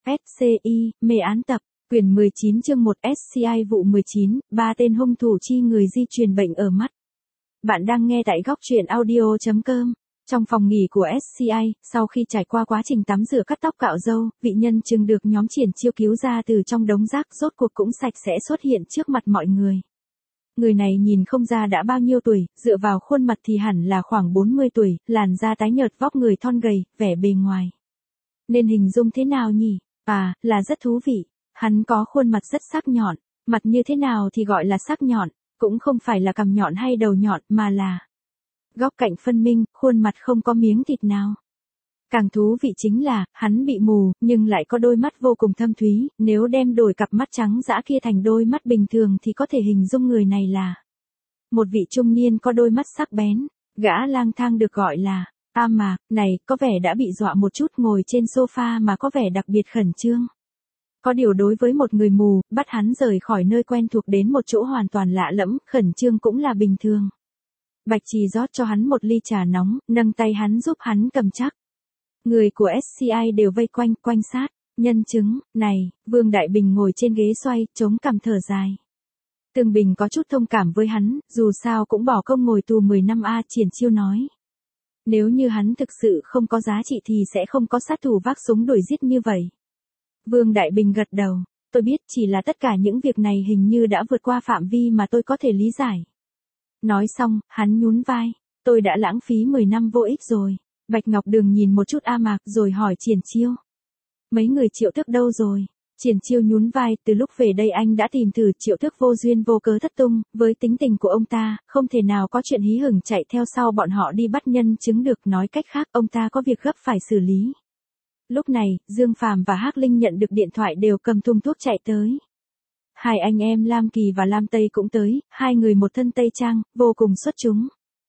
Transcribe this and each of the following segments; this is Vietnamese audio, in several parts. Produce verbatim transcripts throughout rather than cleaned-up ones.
ét xê i, mê án tập, quyển mười chín chương một ét xê i vụ mười chín, ba tên hung thủ chi người di truyền bệnh ở mắt. Bạn đang nghe tại góc truyện audio chấm com. Trong phòng nghỉ của ét xê i, sau khi trải qua quá trình tắm rửa cắt tóc cạo râu, vị nhân chứng được nhóm Triển Chiêu cứu ra từ trong đống rác rốt cuộc cũng sạch sẽ xuất hiện trước mặt mọi người. Người này nhìn không ra đã bao nhiêu tuổi, dựa vào khuôn mặt thì hẳn là khoảng bốn mươi tuổi, làn da tái nhợt, vóc người thon gầy, vẻ bề ngoài. Nên hình dung thế nào nhỉ? À, là rất thú vị. Hắn có khuôn mặt rất sắc nhọn, mặt như thế nào thì gọi là sắc nhọn, cũng không phải là cằm nhọn hay đầu nhọn mà là góc cạnh phân minh, khuôn mặt không có miếng thịt nào. Càng thú vị chính là, hắn bị mù, nhưng lại có đôi mắt vô cùng thâm thúy, nếu đem đổi cặp mắt trắng dã kia thành đôi mắt bình thường thì có thể hình dung người này là một vị trung niên có đôi mắt sắc bén, gã lang thang được gọi là A Mạc, này, có vẻ đã bị dọa một chút, ngồi trên sofa mà có vẻ đặc biệt khẩn trương. Có điều đối với một người mù, bắt hắn rời khỏi nơi quen thuộc đến một chỗ hoàn toàn lạ lẫm, khẩn trương cũng là bình thường. Bạch Trì rót cho hắn một ly trà nóng, nâng tay hắn giúp hắn cầm chắc. Người của ét xê i đều vây quanh, quanh sát. Nhân chứng, này, Vương Đại Bình ngồi trên ghế xoay, chống cằm thở dài. Tương Bình có chút thông cảm với hắn, dù sao cũng bỏ công ngồi tù mười năm a. Triển Chiêu nói. Nếu như hắn thực sự không có giá trị thì sẽ không có sát thủ vác súng đuổi giết như vậy. Vương Đại Bình gật đầu, tôi biết, chỉ là tất cả những việc này hình như đã vượt qua phạm vi mà tôi có thể lý giải. Nói xong, hắn nhún vai, tôi đã lãng phí mười năm vô ích rồi. Bạch Ngọc Đường nhìn một chút A Mạc rồi hỏi Triển Chiêu. Mấy người Triệu Thức đâu rồi? Triển Chiêu nhún vai, từ lúc về đây anh đã tìm thử, Triệu Thức vô duyên vô cớ thất tung, với tính tình của ông ta, không thể nào có chuyện hí hửng chạy theo sau bọn họ đi bắt nhân chứng được, nói cách khác, ông ta có việc gấp phải xử lý. Lúc này, Dương Phàm và Hắc Linh nhận được điện thoại đều cầm thùng thuốc chạy tới. Hai anh em Lam Kỳ và Lam Tây cũng tới, hai người một thân tây trang, vô cùng xuất chúng.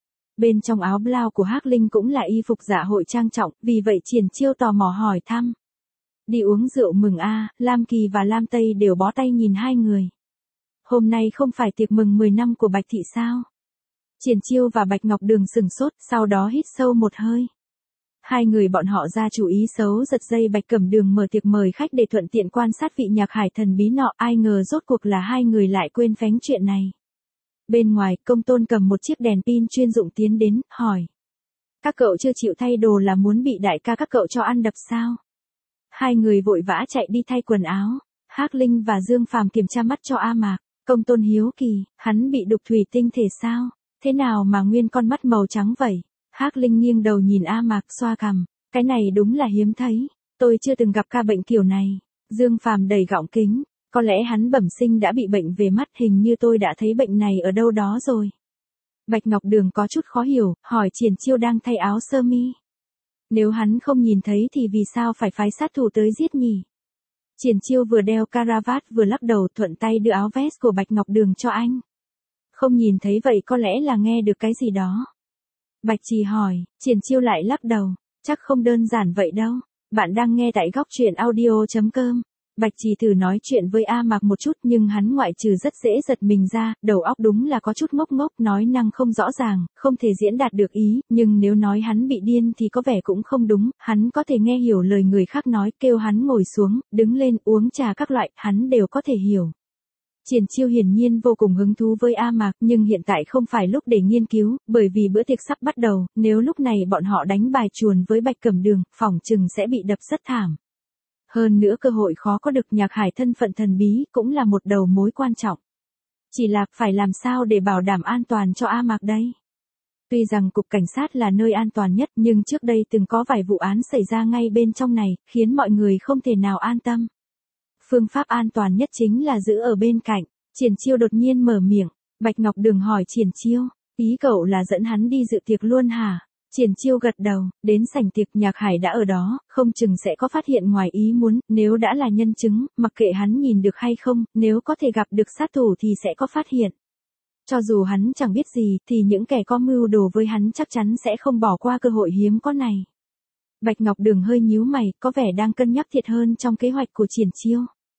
Bên trong áo blau của Hắc Linh cũng là y phục dạ hội trang trọng, vì vậy Triển Chiêu tò mò hỏi thăm. Đi uống rượu mừng a? Lam Kỳ và Lam Tây đều bó tay nhìn hai người. Hôm nay không phải tiệc mừng mười năm của Bạch Thị sao? Triển Chiêu và Bạch Ngọc Đường sừng sốt, sau đó hít sâu một hơi. Hai người bọn họ ra chủ ý xấu giật dây Bạch Cẩm Đường mở tiệc mời khách để thuận tiện quan sát vị nhạc hải thần bí nọ, ai ngờ rốt cuộc là hai người lại quên phén chuyện này. Bên ngoài, Công Tôn cầm một chiếc đèn pin chuyên dụng tiến đến, hỏi. Các cậu chưa chịu thay đồ là muốn bị đại ca các cậu cho ăn đập sao? Hai người vội vã chạy đi thay quần áo. Hắc Linh và Dương Phàm kiểm tra mắt cho A Mạc. Công Tôn hiếu kỳ, hắn bị đục thủy tinh thể sao? Thế nào mà nguyên con mắt màu trắng vậy? Hắc Linh nghiêng đầu nhìn A Mạc xoa cằm. Cái này đúng là hiếm thấy. Tôi chưa từng gặp ca bệnh kiểu này. Dương Phàm đầy gọng kính. Có lẽ hắn bẩm sinh đã bị bệnh về mắt, hình như tôi đã thấy bệnh này ở đâu đó rồi. Bạch Ngọc Đường có chút khó hiểu, hỏi Triển Chiêu đang thay áo sơ mi. Nếu hắn không nhìn thấy thì vì sao phải phái sát thủ tới giết nhỉ? Triển Chiêu vừa đeo caravat vừa lắc đầu, thuận tay đưa áo vest của Bạch Ngọc Đường cho anh. Không nhìn thấy vậy có lẽ là nghe được cái gì đó. Bạch Trì hỏi, Triển Chiêu lại lắc đầu, chắc không đơn giản vậy đâu. Bạn đang nghe tại góc truyện audio chấm com. Bạch Trì thử nói chuyện với A Mạc một chút nhưng hắn ngoại trừ rất dễ giật mình ra, đầu óc đúng là có chút ngốc ngốc, nói năng không rõ ràng, không thể diễn đạt được ý, nhưng nếu nói hắn bị điên thì có vẻ cũng không đúng, hắn có thể nghe hiểu lời người khác nói, kêu hắn ngồi xuống, đứng lên, uống trà các loại, hắn đều có thể hiểu. Triển Chiêu hiển nhiên vô cùng hứng thú với A Mạc, nhưng hiện tại không phải lúc để nghiên cứu, bởi vì bữa tiệc sắp bắt đầu, nếu lúc này bọn họ đánh bài chuồn với Bạch Cẩm Đường, phỏng chừng sẽ bị đập rất thảm. Hơn nữa cơ hội khó có được nhạc hải thân phận thần bí cũng là một đầu mối quan trọng. Chỉ là phải làm sao để bảo đảm an toàn cho A Mạc đây? Tuy rằng cục cảnh sát là nơi an toàn nhất nhưng trước đây từng có vài vụ án xảy ra ngay bên trong này, khiến mọi người không thể nào an tâm. Phương pháp an toàn nhất chính là giữ ở bên cạnh. Triển Chiêu đột nhiên mở miệng. Bạch Ngọc Đường hỏi Triển Chiêu, ý cậu là dẫn hắn đi dự tiệc luôn hả? Triển Chiêu gật đầu, đến sảnh tiệc nhạc hải đã ở đó, không chừng sẽ có phát hiện ngoài ý muốn, nếu đã là nhân chứng, mặc kệ hắn nhìn được hay không, nếu có thể gặp được sát thủ thì sẽ có phát hiện. Cho dù hắn chẳng biết gì, thì những kẻ có mưu đồ với hắn chắc chắn sẽ không bỏ qua cơ hội hiếm có này. Bạch Ngọc Đường hơi nhíu mày, có vẻ đang cân nhắc thiệt hơn trong kế hoạch của Triển Chiêu.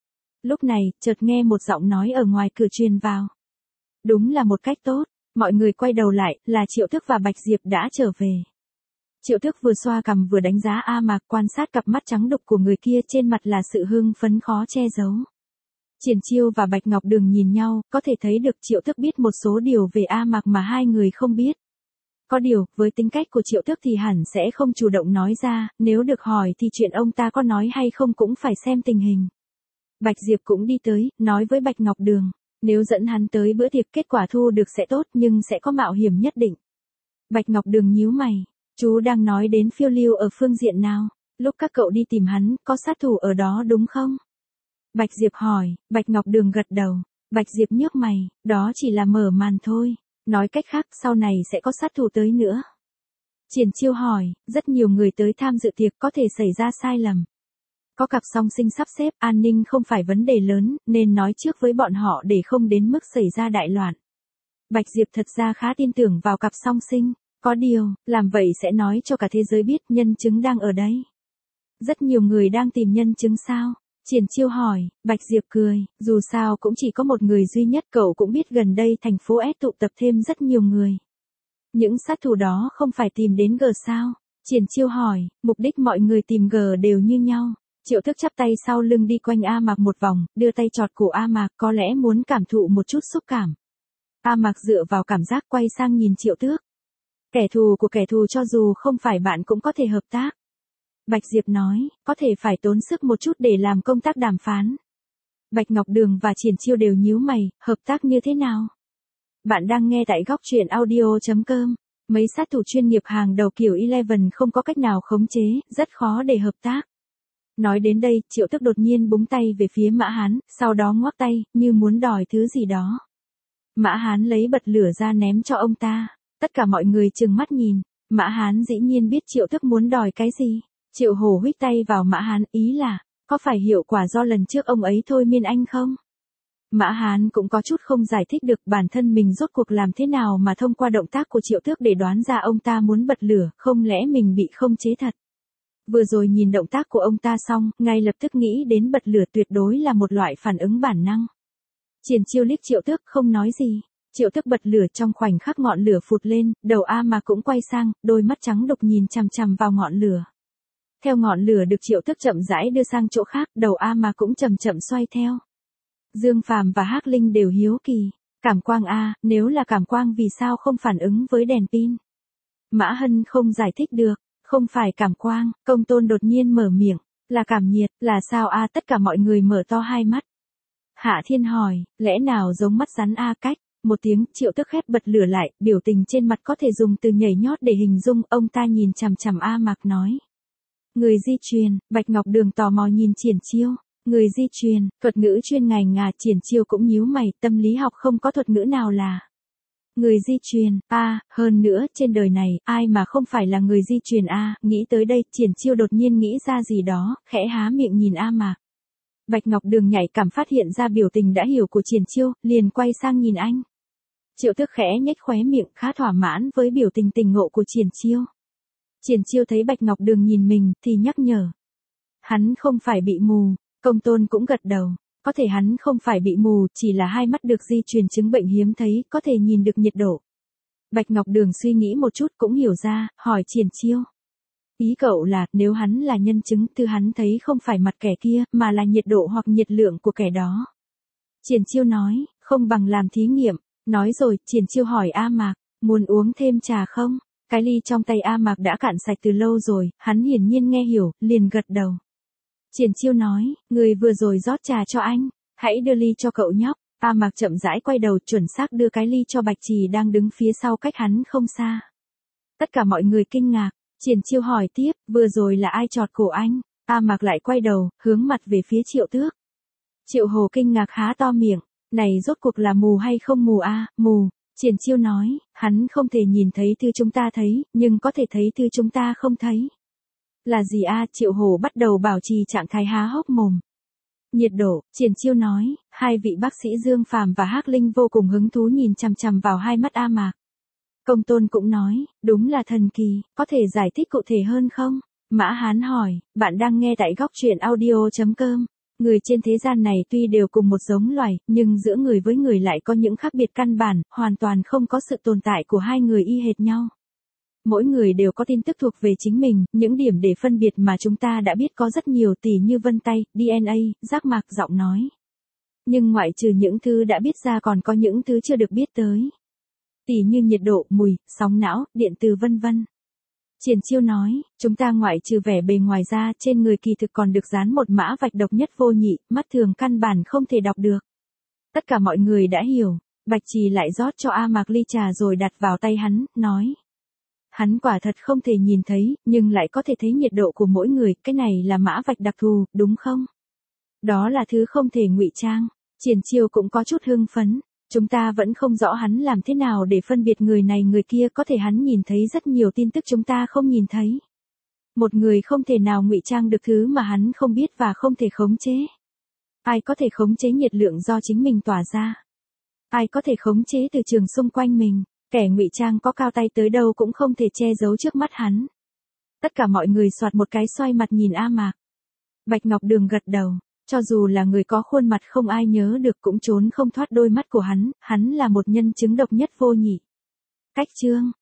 Lúc này, chợt nghe một giọng nói ở ngoài cửa truyền vào. Đúng là một cách tốt. Mọi người quay đầu lại, là Triệu Thức và Bạch Diệp đã trở về. Triệu Tước vừa xoa cằm vừa đánh giá A Mạc, quan sát cặp mắt trắng đục của người kia, trên mặt là sự hưng phấn khó che giấu. Triển Chiêu và Bạch Ngọc Đường nhìn nhau, có thể thấy được Triệu Tước biết một số điều về A Mạc mà hai người không biết. Có điều, với tính cách của Triệu Tước thì hẳn sẽ không chủ động nói ra, nếu được hỏi thì chuyện ông ta có nói hay không cũng phải xem tình hình. Bạch Diệp cũng đi tới, nói với Bạch Ngọc Đường, nếu dẫn hắn tới bữa tiệc kết quả thu được sẽ tốt nhưng sẽ có mạo hiểm nhất định. Bạch Ngọc Đường nhíu mày, chú đang nói đến phiêu lưu ở phương diện nào? Lúc các cậu đi tìm hắn, có sát thủ ở đó đúng không? Bạch Diệp hỏi, Bạch Ngọc Đường gật đầu. Bạch Diệp nhếch mày, đó chỉ là mở màn thôi. Nói cách khác, sau này sẽ có sát thủ tới nữa. Triển Chiêu hỏi, rất nhiều người tới tham dự tiệc có thể xảy ra sai lầm. Có cặp song sinh sắp xếp, an ninh không phải vấn đề lớn, nên nói trước với bọn họ để không đến mức xảy ra đại loạn. Bạch Diệp thật ra khá tin tưởng vào cặp song sinh. Có điều, làm vậy sẽ nói cho cả thế giới biết nhân chứng đang ở đây. Rất nhiều người đang tìm nhân chứng sao? Triển Chiêu hỏi, Bạch Diệp cười, dù sao cũng chỉ có một người duy nhất, cậu cũng biết gần đây thành phố S tụ tập thêm rất nhiều người. Những sát thủ đó không phải tìm đến G sao? Triển Chiêu hỏi, mục đích mọi người tìm G đều như nhau. Triệu Tước chắp tay sau lưng đi quanh A Mạc một vòng, đưa tay chọt cổ A Mạc, có lẽ muốn cảm thụ một chút xúc cảm. A Mạc dựa vào cảm giác quay sang nhìn Triệu Tước. Kẻ thù của kẻ thù cho dù không phải bạn cũng có thể hợp tác. Bạch Diệp nói, có thể phải tốn sức một chút để làm công tác đàm phán. Bạch Ngọc Đường và Triển Chiêu đều nhíu mày, hợp tác như thế nào? Bạn đang nghe tại góc truyện audio chấm com. Mấy sát thủ chuyên nghiệp hàng đầu kiểu Eleven không có cách nào khống chế, rất khó để hợp tác. Nói đến đây, Triệu Tước đột nhiên búng tay về phía Mã Hán, sau đó ngoắc tay, như muốn đòi thứ gì đó. Mã Hán lấy bật lửa ra ném cho ông ta. Tất cả mọi người trừng mắt nhìn, Mã Hán dĩ nhiên biết Triệu Tước muốn đòi cái gì. Triệu Hổ huých tay vào Mã Hán, ý là, có phải hiệu quả do lần trước ông ấy thôi miên anh không? Mã Hán cũng có chút không giải thích được bản thân mình rốt cuộc làm thế nào mà thông qua động tác của Triệu Tước để đoán ra ông ta muốn bật lửa, không lẽ mình bị không chế thật. Vừa rồi nhìn động tác của ông ta xong, ngay lập tức nghĩ đến bật lửa tuyệt đối là một loại phản ứng bản năng. Triển Chiêu liếc Triệu Tước không nói gì. Triệu Tước bật lửa, trong khoảnh khắc ngọn lửa phụt lên, đầu A Mạc cũng quay sang, đôi mắt trắng đục nhìn chằm chằm vào ngọn lửa. Theo ngọn lửa được Triệu Tước chậm rãi đưa sang chỗ khác, đầu A Mạc cũng chậm chậm xoay theo. Dương Phàm và Hắc Linh đều hiếu kỳ, cảm quang a, nếu là cảm quang vì sao không phản ứng với đèn pin? Mã Hân không giải thích được, không phải cảm quang, Công Tôn đột nhiên mở miệng, là cảm nhiệt, là sao a? Tất cả mọi người mở to hai mắt. Hạ Thiên hỏi, lẽ nào giống mắt rắn a? Cách một tiếng, Triệu Tước khép bật lửa lại, biểu tình trên mặt có thể dùng từ nhảy nhót để hình dung. Ông ta nhìn chằm chằm A Mạc nói, người di truyền. Bạch Ngọc Đường tò mò nhìn Triển Chiêu. Người di truyền, thuật ngữ chuyên ngành à? Triển Chiêu cũng nhíu mày, tâm lý học không có thuật ngữ nào là người di truyền, a, à, hơn nữa, trên đời này, ai mà không phải là người di truyền a? À? Nghĩ tới đây, Triển Chiêu đột nhiên nghĩ ra gì đó, khẽ há miệng nhìn A Mạc. Bạch Ngọc Đường nhạy cảm phát hiện ra biểu tình đã hiểu của Triển Chiêu, liền quay sang nhìn anh. Triệu Tước khẽ nhếch khóe miệng, khá thỏa mãn với biểu tình tình ngộ của Triển Chiêu. Triển Chiêu thấy Bạch Ngọc Đường nhìn mình, thì nhắc nhở. Hắn không phải bị mù. Công Tôn cũng gật đầu. Có thể hắn không phải bị mù, chỉ là hai mắt được di truyền chứng bệnh hiếm thấy, có thể nhìn được nhiệt độ. Bạch Ngọc Đường suy nghĩ một chút cũng hiểu ra, hỏi Triển Chiêu. Ý cậu là, nếu hắn là nhân chứng, thứ hắn thấy không phải mặt kẻ kia, mà là nhiệt độ hoặc nhiệt lượng của kẻ đó. Triển Chiêu nói, không bằng làm thí nghiệm. Nói rồi, Triển Chiêu hỏi A Mạc, muốn uống thêm trà không? Cái ly trong tay A Mạc đã cạn sạch từ lâu rồi, hắn hiển nhiên nghe hiểu, liền gật đầu. Triển Chiêu nói, người vừa rồi rót trà cho anh, hãy đưa ly cho cậu nhóc. A Mạc chậm rãi quay đầu, chuẩn xác đưa cái ly cho Bạch Trì đang đứng phía sau cách hắn không xa. Tất cả mọi người kinh ngạc. Triển Chiêu hỏi tiếp, vừa rồi là ai chọt cổ anh? A Mạc lại quay đầu, hướng mặt về phía Triệu Tước. Triệu Hồ kinh ngạc há to miệng, này rốt cuộc là mù hay không mù a? À, mù. Triển Chiêu nói, hắn không thể nhìn thấy thứ chúng ta thấy, nhưng có thể thấy thứ chúng ta không thấy. Là gì a? À? Triệu Hồ bắt đầu bảo trì trạng thái há hốc mồm. Nhiệt độ, Triển Chiêu nói, hai vị bác sĩ Dương Phàm và Hắc Linh vô cùng hứng thú nhìn chằm chằm vào hai mắt A Mạc. Công Tôn cũng nói, đúng là thần kỳ, có thể giải thích cụ thể hơn không? Mã Hán hỏi, bạn đang nghe tại góc truyện audio chấm com. Người trên thế gian này tuy đều cùng một giống loài, nhưng giữa người với người lại có những khác biệt căn bản, hoàn toàn không có sự tồn tại của hai người y hệt nhau. Mỗi người đều có tin tức thuộc về chính mình, những điểm để phân biệt mà chúng ta đã biết có rất nhiều tỉ như vân tay, đê en a, giác mạc, giọng nói. Nhưng ngoại trừ những thứ đã biết ra còn có những thứ chưa được biết tới. Tỉ như nhiệt độ, mùi, sóng não, điện từ vân vân. Triển Chiêu nói, chúng ta ngoại trừ vẻ bề ngoài ra trên người kỳ thực còn được dán một mã vạch độc nhất vô nhị, mắt thường căn bản không thể đọc được. Tất cả mọi người đã hiểu, Bạch Trì lại rót cho A Mạc ly trà rồi đặt vào tay hắn, nói. Hắn quả thật không thể nhìn thấy, nhưng lại có thể thấy nhiệt độ của mỗi người, cái này là mã vạch đặc thù, đúng không? Đó là thứ không thể ngụy trang. Triển Chiêu cũng có chút hưng phấn. Chúng ta vẫn không rõ hắn làm thế nào để phân biệt người này người kia, có thể hắn nhìn thấy rất nhiều tin tức chúng ta không nhìn thấy. Một người không thể nào ngụy trang được thứ mà hắn không biết và không thể khống chế. Ai có thể khống chế nhiệt lượng do chính mình tỏa ra? Ai có thể khống chế từ trường xung quanh mình? Kẻ ngụy trang có cao tay tới đâu cũng không thể che giấu trước mắt hắn. Tất cả mọi người soạt một cái xoay mặt nhìn A Mạc. Bạch Ngọc Đường gật đầu. Cho dù là người có khuôn mặt không ai nhớ được cũng trốn không thoát đôi mắt của hắn, hắn là một nhân chứng độc nhất vô nhị. Cách chương